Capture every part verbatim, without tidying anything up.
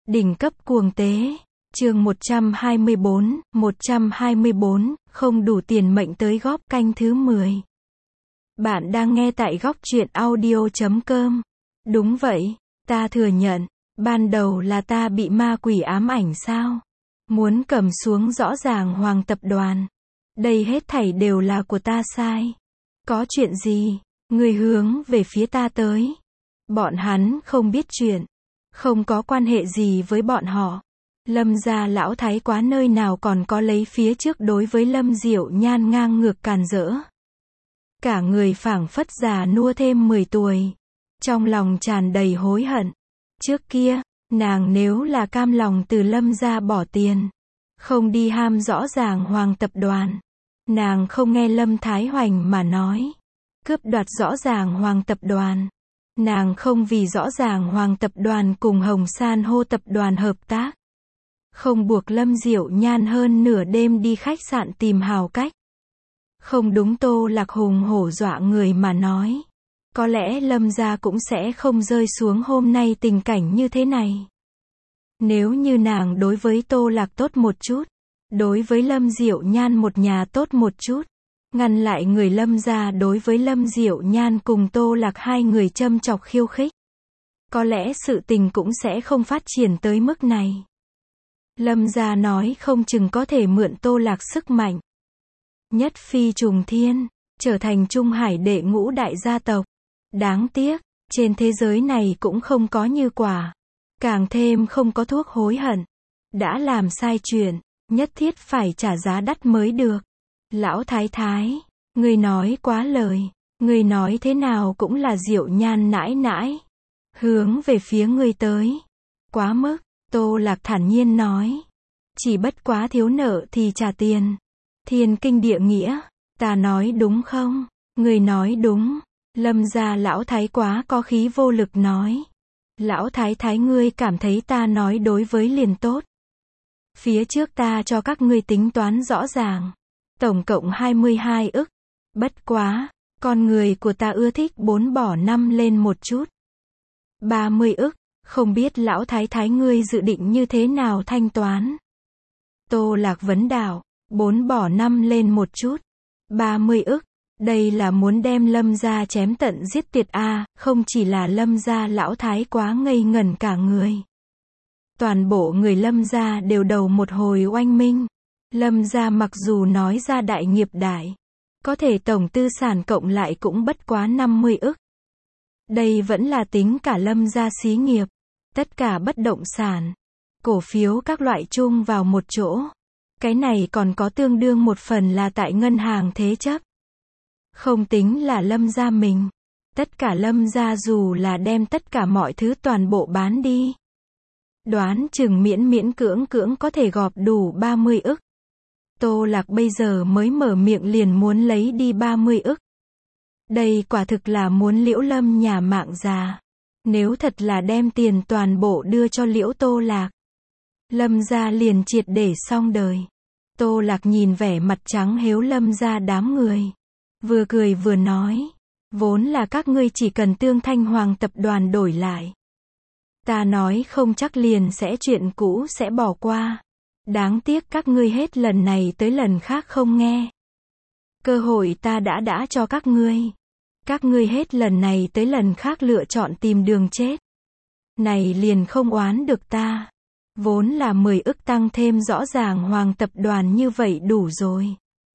Đỉnh cấp cuồng tế. Chương một trăm hai mươi bốn, một trăm hai mươi bốn, không đủ tiền mệnh tới góp canh thứ mười. Bạn đang nghe tại góc truyện audio chấm com. Đúng vậy, ta thừa nhận, ban đầu là ta bị ma quỷ ám ảnh sao? Muốn cầm xuống rõ ràng Hoàng tập đoàn. Đây hết thảy đều là của ta sai. Có chuyện gì, người hướng về phía ta tới. Bọn hắn không biết chuyện. Không có quan hệ gì với bọn họ. Lâm gia lão thái quá nơi nào còn có lấy phía trước đối với Lâm Diệu Nhan ngang ngược càn rỡ. Cả người phảng phất già nua thêm mười tuổi. Trong lòng tràn đầy hối hận. Trước kia, nàng nếu là cam lòng từ Lâm gia bỏ tiền. Không đi ham rõ ràng Hoàng tập đoàn. Nàng không nghe Lâm Thái Hoành mà nói. Cướp đoạt rõ ràng Hoàng tập đoàn. Nàng không vì rõ ràng Hoàng tập đoàn cùng Hồng San hô tập đoàn hợp tác. Không buộc Lâm Diệu Nhan hơn nửa đêm đi khách sạn tìm hào cách. Không đúng Tô Lạc hùng hổ dọa người mà nói. Có lẽ Lâm gia cũng sẽ không rơi xuống hôm nay tình cảnh như thế này. Nếu như nàng đối với Tô Lạc tốt một chút. Đối với Lâm Diệu Nhan một nhà tốt một chút. Ngăn lại người Lâm gia đối với Lâm Diệu Nhan cùng Tô Lạc hai người châm chọc khiêu khích. Có lẽ sự tình cũng sẽ không phát triển tới mức này. Lâm gia nói không chừng có thể mượn Tô Lạc sức mạnh. Nhất phi trùng thiên, trở thành Trung Hải đệ ngũ đại gia tộc. Đáng tiếc, trên thế giới này cũng không có như quả. Càng thêm không có thuốc hối hận. Đã làm sai chuyện, nhất thiết phải trả giá đắt mới được. Lão thái thái, người nói quá lời, người nói thế nào cũng là Diệu Nhan nãi nãi. Hướng về phía người tới. Quá mức, Tô Lạc thản nhiên nói. Chỉ bất quá thiếu nợ thì trả tiền. Thiên kinh địa nghĩa, ta nói đúng không? Người nói đúng. Lâm gia lão thái quá có khí vô lực nói. Lão thái thái ngươi cảm thấy ta nói đối với liền tốt. Phía trước ta cho các ngươi tính toán rõ ràng. Tổng cộng hai mươi hai ức. Bất quá, con người của ta ưa thích bốn bỏ năm lên một chút. ba mươi ức, không biết lão thái thái ngươi dự định như thế nào thanh toán. Tô Lạc vấn đạo, bốn bỏ năm lên một chút. ba mươi ức, đây là muốn đem Lâm gia chém tận giết tuyệt a, à, không chỉ là Lâm gia lão thái quá ngây ngẩn cả người. Toàn bộ người Lâm gia đều đầu một hồi oanh minh. Lâm gia mặc dù nói ra đại nghiệp đại, có thể tổng tư sản cộng lại cũng bất quá năm mươi ức. Đây vẫn là tính cả Lâm gia xí nghiệp, tất cả bất động sản, cổ phiếu các loại chung vào một chỗ. Cái này còn có tương đương một phần là tại ngân hàng thế chấp. Không tính là Lâm gia mình. Tất cả Lâm gia dù là đem tất cả mọi thứ toàn bộ bán đi. Đoán chừng miễn miễn cưỡng cưỡng có thể gọp đủ ba mươi ức. Tô Lạc bây giờ mới mở miệng liền muốn lấy đi ba mươi ức. Đây quả thực là muốn Liễu Lâm nhà mạng già. Nếu thật là đem tiền toàn bộ đưa cho Liễu Tô Lạc, Lâm gia liền triệt để xong đời. Tô Lạc nhìn vẻ mặt trắng hếu Lâm gia đám người. Vừa cười vừa nói. Vốn là các ngươi chỉ cần Tương Thanh Hoàng tập đoàn đổi lại. Ta nói không chắc liền sẽ chuyện cũ sẽ bỏ qua. Đáng tiếc các ngươi hết lần này tới lần khác không nghe. Cơ hội ta đã đã cho các ngươi. Các ngươi hết lần này tới lần khác lựa chọn tìm đường chết. Này liền không oán được ta. Vốn là mười ức tăng thêm rõ ràng Hoàng tập đoàn như vậy đủ rồi.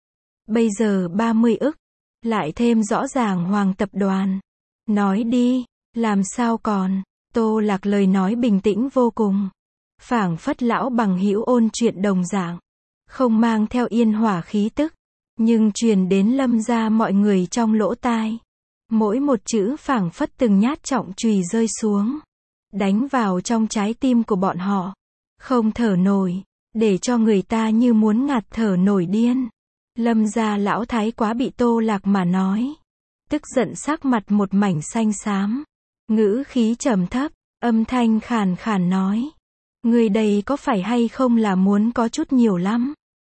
Bây giờ ba mươi ức. Lại thêm rõ ràng Hoàng tập đoàn. Nói đi, làm sao còn. Tô Lạc lời nói bình tĩnh vô cùng. Phảng phất lão bằng hữu ôn chuyện đồng dạng. Không mang theo yên hỏa khí tức. Nhưng truyền đến Lâm gia mọi người trong lỗ tai. Mỗi một chữ phảng phất từng nhát trọng chùy rơi xuống. Đánh vào trong trái tim của bọn họ. Không thở nổi. Để cho người ta như muốn ngạt thở nổi điên. Lâm gia lão thái quá bị Tô Lạc mà nói. Tức giận sắc mặt một mảnh xanh xám. Ngữ khí trầm thấp. Âm thanh khàn khàn nói. Người đây có phải hay không là muốn có chút nhiều lắm.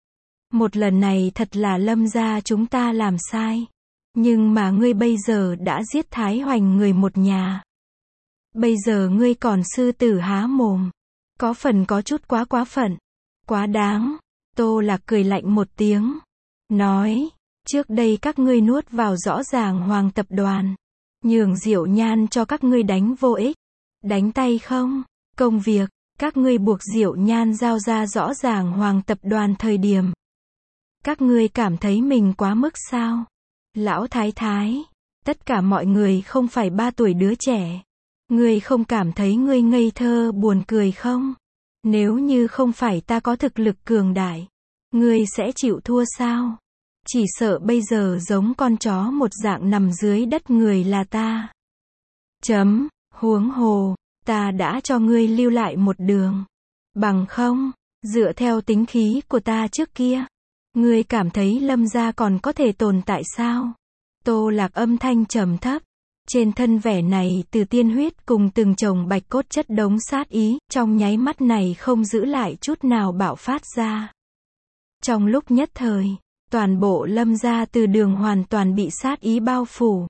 Một lần này thật là Lâm gia chúng ta làm sai. Nhưng mà ngươi bây giờ đã giết Thái Hoành người một nhà. Bây giờ ngươi còn sư tử há mồm. Có phần có chút quá quá phận. Quá đáng. Tô Lạc cười lạnh một tiếng. Nói, trước đây các ngươi nuốt vào rõ ràng Hoàng tập đoàn. Nhường Diệu Nhan cho các ngươi đánh vô ích. Đánh tay không? Công việc, các ngươi buộc Diệu Nhan giao ra rõ ràng Hoàng tập đoàn thời điểm. Các ngươi cảm thấy mình quá mức sao? Lão thái thái, tất cả mọi người không phải ba tuổi đứa trẻ. Ngươi không cảm thấy ngươi ngây thơ buồn cười không? Nếu như không phải ta có thực lực cường đại, ngươi sẽ chịu thua sao? Chỉ sợ bây giờ giống con chó một dạng nằm dưới đất người là ta. Chấm, huống hồ, ta đã cho ngươi lưu lại một đường. Bằng không, dựa theo tính khí của ta trước kia, ngươi cảm thấy Lâm gia còn có thể tồn tại sao? Tô Lạc âm thanh trầm thấp. Trên thân vẻ này từ tiên huyết cùng từng chồng bạch cốt chất đống sát ý, trong nháy mắt này không giữ lại chút nào bạo phát ra. Trong lúc nhất thời, toàn bộ Lâm gia từ đường hoàn toàn bị sát ý bao phủ.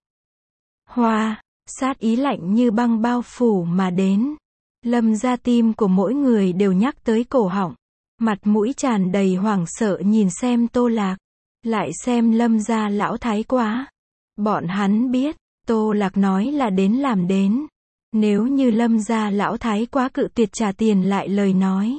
Hoa, sát ý lạnh như băng bao phủ mà đến. Lâm gia tim của mỗi người đều nhắc tới cổ họng. Mặt mũi tràn đầy hoảng sợ nhìn xem Tô Lạc. Lại xem Lâm gia lão thái quá. Bọn hắn biết, Tô Lạc nói là đến làm đến. Nếu như Lâm gia lão thái quá cự tuyệt trả tiền lại lời nói,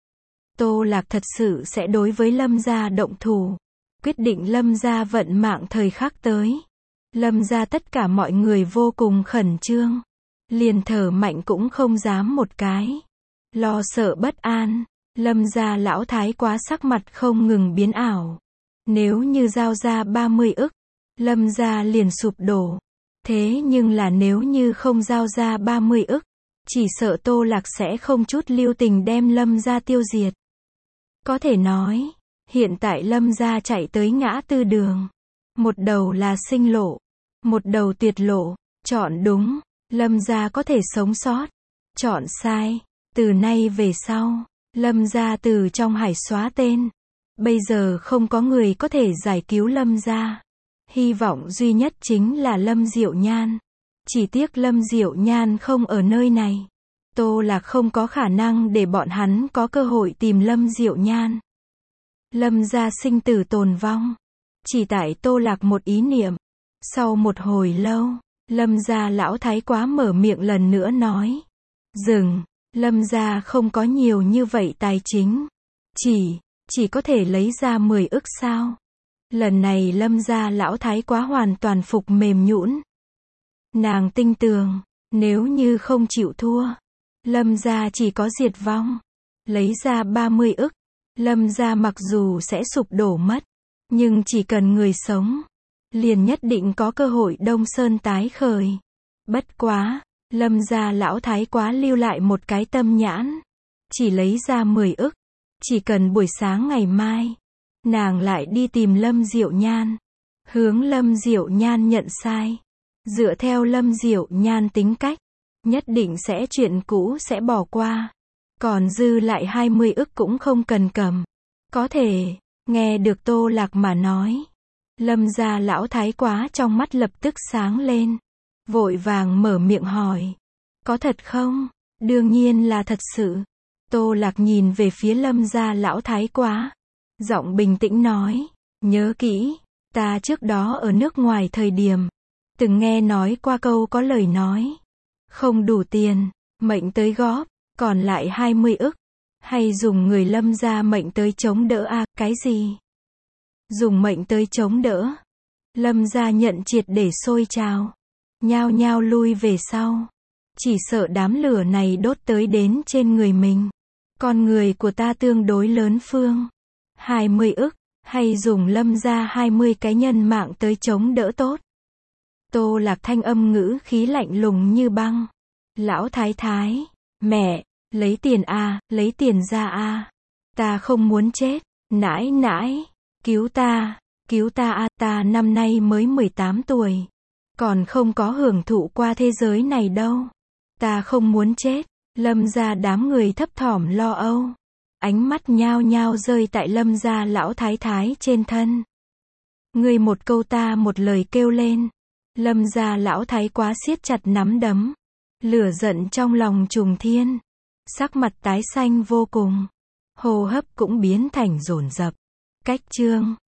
Tô Lạc thật sự sẽ đối với Lâm gia động thủ. Quyết định Lâm gia vận mạng thời khắc tới. Lâm gia tất cả mọi người vô cùng khẩn trương. Liền thở mạnh cũng không dám một cái. Lo sợ bất an. Lâm gia lão thái quá sắc mặt không ngừng biến ảo. Nếu như giao ra ba mươi ức, Lâm gia liền sụp đổ. Thế nhưng là nếu như không giao ra ba mươi ức, chỉ sợ Tô Lạc sẽ không chút lưu tình đem Lâm gia tiêu diệt. Có thể nói, hiện tại Lâm gia chạy tới ngã tư đường. Một đầu là sinh lộ, một đầu tuyệt lộ. Chọn đúng, Lâm gia có thể sống sót. Chọn sai, từ nay về sau, Lâm gia từ trong hải xóa tên. Bây giờ không có người có thể giải cứu Lâm gia. Hy vọng duy nhất chính là Lâm Diệu Nhan. Chỉ tiếc Lâm Diệu Nhan không ở nơi này. Tô Lạc không có khả năng để bọn hắn có cơ hội tìm Lâm Diệu Nhan. Lâm gia sinh tử tồn vong. Chỉ tại Tô Lạc một ý niệm. Sau một hồi lâu, Lâm gia lão thái quá mở miệng lần nữa nói. Dừng, Lâm gia không có nhiều như vậy tài chính. Chỉ, chỉ có thể lấy ra mười ức sao. Lần này Lâm gia lão thái quá hoàn toàn phục mềm nhũn. Nàng tinh tường, nếu như không chịu thua, Lâm gia chỉ có diệt vong. Lấy ra ba mươi ức, Lâm gia mặc dù sẽ sụp đổ mất, nhưng chỉ cần người sống, liền nhất định có cơ hội Đông Sơn tái khởi. Bất quá, Lâm gia lão thái quá lưu lại một cái tâm nhãn. Chỉ lấy ra mười ức, chỉ cần buổi sáng ngày mai, nàng lại đi tìm Lâm Diệu Nhan. Hướng Lâm Diệu Nhan nhận sai. Dựa theo Lâm Diệu Nhan tính cách, nhất định sẽ chuyện cũ sẽ bỏ qua. Còn dư lại hai mươi ức cũng không cần cầm. Có thể, nghe được Tô Lạc mà nói. Lâm gia lão thái quá trong mắt lập tức sáng lên. Vội vàng mở miệng hỏi. Có thật không? Đương nhiên là thật sự. Tô Lạc nhìn về phía Lâm gia lão thái quá. Giọng bình tĩnh nói. Nhớ kỹ, ta trước đó ở nước ngoài thời điểm, từng nghe nói qua câu có lời nói. Không đủ tiền, mệnh tới góp, còn lại hai mươi ức. Hay dùng người Lâm gia mệnh tới chống đỡ à, cái gì? Dùng mệnh tới chống đỡ. Lâm gia nhận triệt để sôi trào. Nhao nhao lui về sau. Chỉ sợ đám lửa này đốt tới đến trên người mình. Con người của ta tương đối lớn phương. hai mươi ức, hay dùng Lâm gia hai mươi cái nhân mạng tới chống đỡ tốt. Tô Lạc thanh âm ngữ khí lạnh lùng như băng. Lão thái thái, mẹ, lấy tiền a, lấy tiền ra a. Ta không muốn chết, nãi nãi, cứu ta, cứu ta a, ta năm nay mới mười tám tuổi. Còn không có hưởng thụ qua thế giới này đâu. Ta không muốn chết. Lâm gia đám người thấp thỏm lo âu. Ánh mắt nhao nhao rơi tại Lâm gia lão thái thái trên thân. Người một câu ta một lời kêu lên. Lâm gia lão thái quá siết chặt nắm đấm. Lửa giận trong lòng trùng thiên. Sắc mặt tái xanh vô cùng. Hô hấp cũng biến thành dồn dập. Cách chương